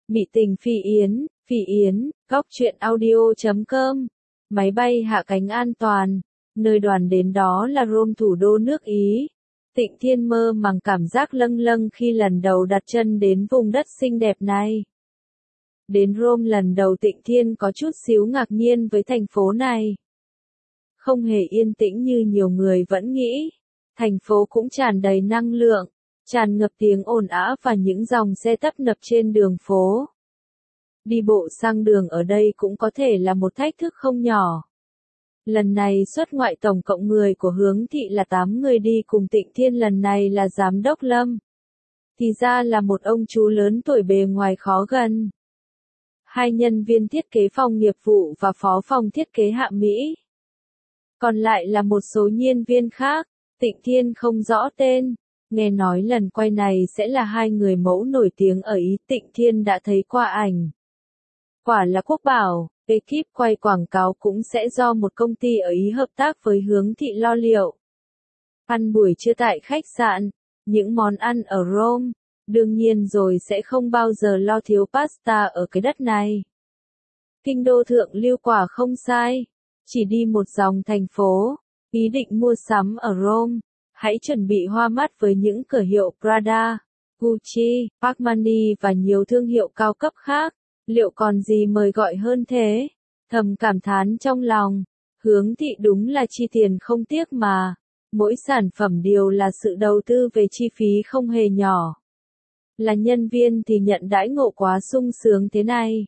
Mị tình Phi Yến, góc truyện audio.com. Máy bay hạ cánh an toàn, nơi đoàn đến đó là Rome, thủ đô nước Ý. Tịnh Thiên mơ màng cảm giác lâng lâng khi lần đầu đặt chân đến vùng đất xinh đẹp này. Đến Rome lần đầu Tịnh Thiên có chút xíu ngạc nhiên với thành phố này. Không hề yên tĩnh như nhiều người vẫn nghĩ. Thành phố cũng tràn đầy năng lượng, tràn ngập tiếng ồn ào và những dòng xe tấp nập trên đường phố. Đi bộ sang đường ở đây cũng có thể là một thách thức không nhỏ. Lần này xuất ngoại tổng cộng người của Hướng Thị là 8 người đi cùng Tịnh Thiên, lần này là Giám đốc Lâm. Thì ra là một ông chú lớn tuổi bề ngoài khó gần. 2 nhân viên thiết kế phòng nghiệp vụ và phó phòng thiết kế hạ mỹ. Còn lại là một số nhân viên khác, Tịnh Thiên không rõ tên. Nghe nói lần quay này sẽ là 2 người mẫu nổi tiếng ở Ý, Tịnh Thiên đã thấy qua ảnh. Quả là quốc bảo, ekip quay quảng cáo cũng sẽ do một công ty ở Ý hợp tác với Hướng Thị lo liệu. Ăn buổi trưa tại khách sạn, những món ăn ở Rome, đương nhiên rồi sẽ không bao giờ lo thiếu pasta ở cái đất này. Kinh đô thượng lưu quả không sai, chỉ đi một dòng thành phố, ý định mua sắm ở Rome, hãy chuẩn bị hoa mắt với những cửa hiệu Prada, Gucci, Armani và nhiều thương hiệu cao cấp khác. Liệu còn gì mời gọi hơn thế? Thầm cảm thán trong lòng, Hướng Thị đúng là chi tiền không tiếc mà. Mỗi sản phẩm đều là sự đầu tư về chi phí không hề nhỏ. Là nhân viên thì nhận đãi ngộ quá sung sướng thế này.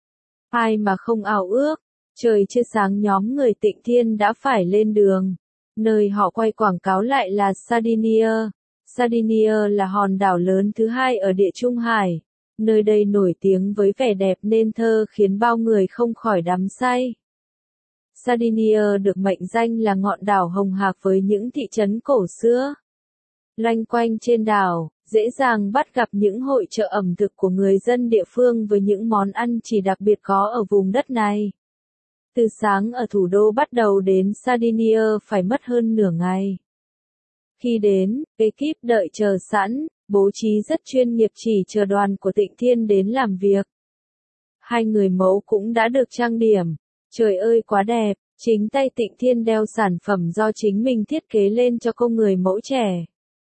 Ai mà không ao ước, trời chưa sáng nhóm người Tịnh Thiên đã phải lên đường. Nơi họ quay quảng cáo lại là Sardinia. Sardinia là hòn đảo lớn thứ 2 ở Địa Trung Hải. Nơi đây nổi tiếng với vẻ đẹp nên thơ khiến bao người không khỏi đắm say. Sardinia được mệnh danh là ngọn đảo hồng hạc với những thị trấn cổ xưa. Loanh quanh trên đảo, dễ dàng bắt gặp những hội chợ ẩm thực của người dân địa phương với những món ăn chỉ đặc biệt có ở vùng đất này. Từ sáng ở thủ đô bắt đầu đến Sardinia phải mất hơn nửa ngày. Khi đến, ekip đợi chờ sẵn, bố trí rất chuyên nghiệp chỉ chờ đoàn của Tịnh Thiên đến làm việc. 2 người mẫu cũng đã được trang điểm. Trời ơi quá đẹp, chính tay Tịnh Thiên đeo sản phẩm do chính mình thiết kế lên cho cô người mẫu trẻ.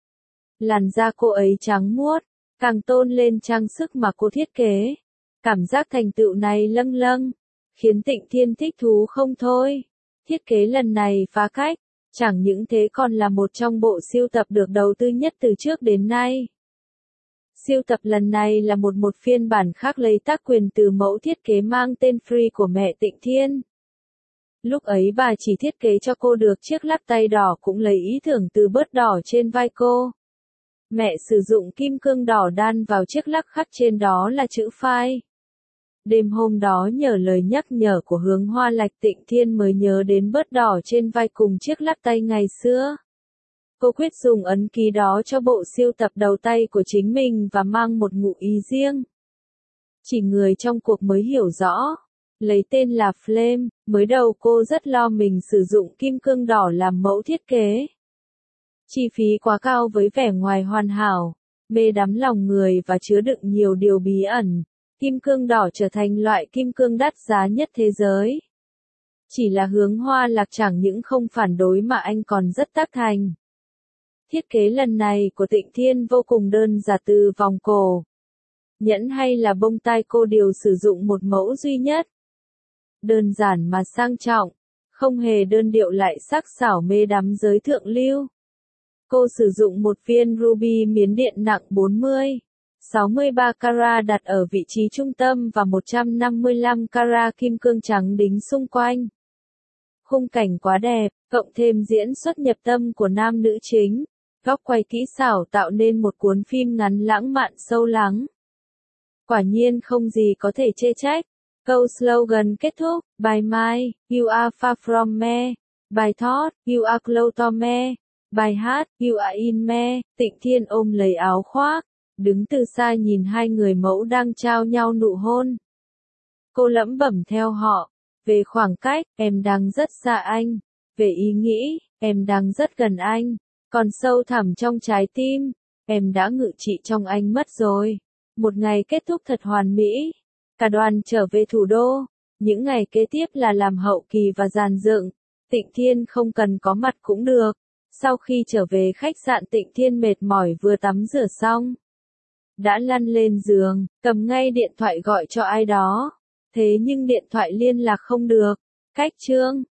Làn da cô ấy trắng muốt, càng tôn lên trang sức mà cô thiết kế. Cảm giác thành tựu này lâng lâng, khiến Tịnh Thiên thích thú không thôi. Thiết kế lần này phá cách, chẳng những thế còn là một trong bộ sưu tập được đầu tư nhất từ trước đến nay. Sưu tập lần này là một phiên bản khác lấy tác quyền từ mẫu thiết kế mang tên Free của mẹ Tịnh Thiên. Lúc ấy bà chỉ thiết kế cho cô được chiếc lắc tay đỏ, cũng lấy ý tưởng từ bớt đỏ trên vai cô. Mẹ sử dụng kim cương đỏ đan vào chiếc lắc, khắc trên đó là chữ Phai. Đêm hôm đó nhờ lời nhắc nhở của Hướng Hoa Lạch, Tịnh Thiên mới nhớ đến bớt đỏ trên vai cùng chiếc lắc tay ngày xưa. Cô quyết dùng ấn ký đó cho bộ sưu tập đầu tay của chính mình và mang một ngụ ý riêng. Chỉ người trong cuộc mới hiểu rõ. Lấy tên là Flame, mới đầu cô rất lo mình sử dụng kim cương đỏ làm mẫu thiết kế. Chi phí quá cao với vẻ ngoài hoàn hảo, mê đắm lòng người và chứa đựng nhiều điều bí ẩn. Kim cương đỏ trở thành loại kim cương đắt giá nhất thế giới. Chỉ là Hướng Hoa Lạc chẳng những không phản đối mà anh còn rất tác thành. Thiết kế lần này của Tịnh Thiên vô cùng đơn giản, từ vòng cổ, nhẫn hay là bông tai cô đều sử dụng một mẫu duy nhất. Đơn giản mà sang trọng, không hề đơn điệu lại sắc sảo mê đắm giới thượng lưu. Cô sử dụng một viên ruby miến điện nặng 63 carat đặt ở vị trí trung tâm và 155 carat kim cương trắng đính xung quanh. Khung cảnh quá đẹp, cộng thêm diễn xuất nhập tâm của nam nữ chính. Góc quay kỹ xảo tạo nên một cuốn phim ngắn lãng mạn sâu lắng. Quả nhiên không gì có thể chê trách. Câu slogan kết thúc, By my, you are far from me. By thought, you are close to me. By heart, you are in me. Tịnh Thiên ôm lấy áo khoác, đứng từ xa nhìn 2 người mẫu đang trao nhau nụ hôn. Cô lẩm bẩm theo họ, về khoảng cách, em đang rất xa anh. Về ý nghĩ, em đang rất gần anh. Còn sâu thẳm trong trái tim, em đã ngự trị trong anh mất rồi. Một ngày kết thúc thật hoàn mỹ. Cả đoàn trở về thủ đô. Những ngày kế tiếp là làm hậu kỳ và dàn dựng. Tịnh Thiên không cần có mặt cũng được. Sau khi trở về khách sạn, Tịnh Thiên mệt mỏi vừa tắm rửa xong. Đã lăn lên giường, cầm ngay điện thoại gọi cho ai đó. Thế nhưng điện thoại liên lạc không được. Cách Trương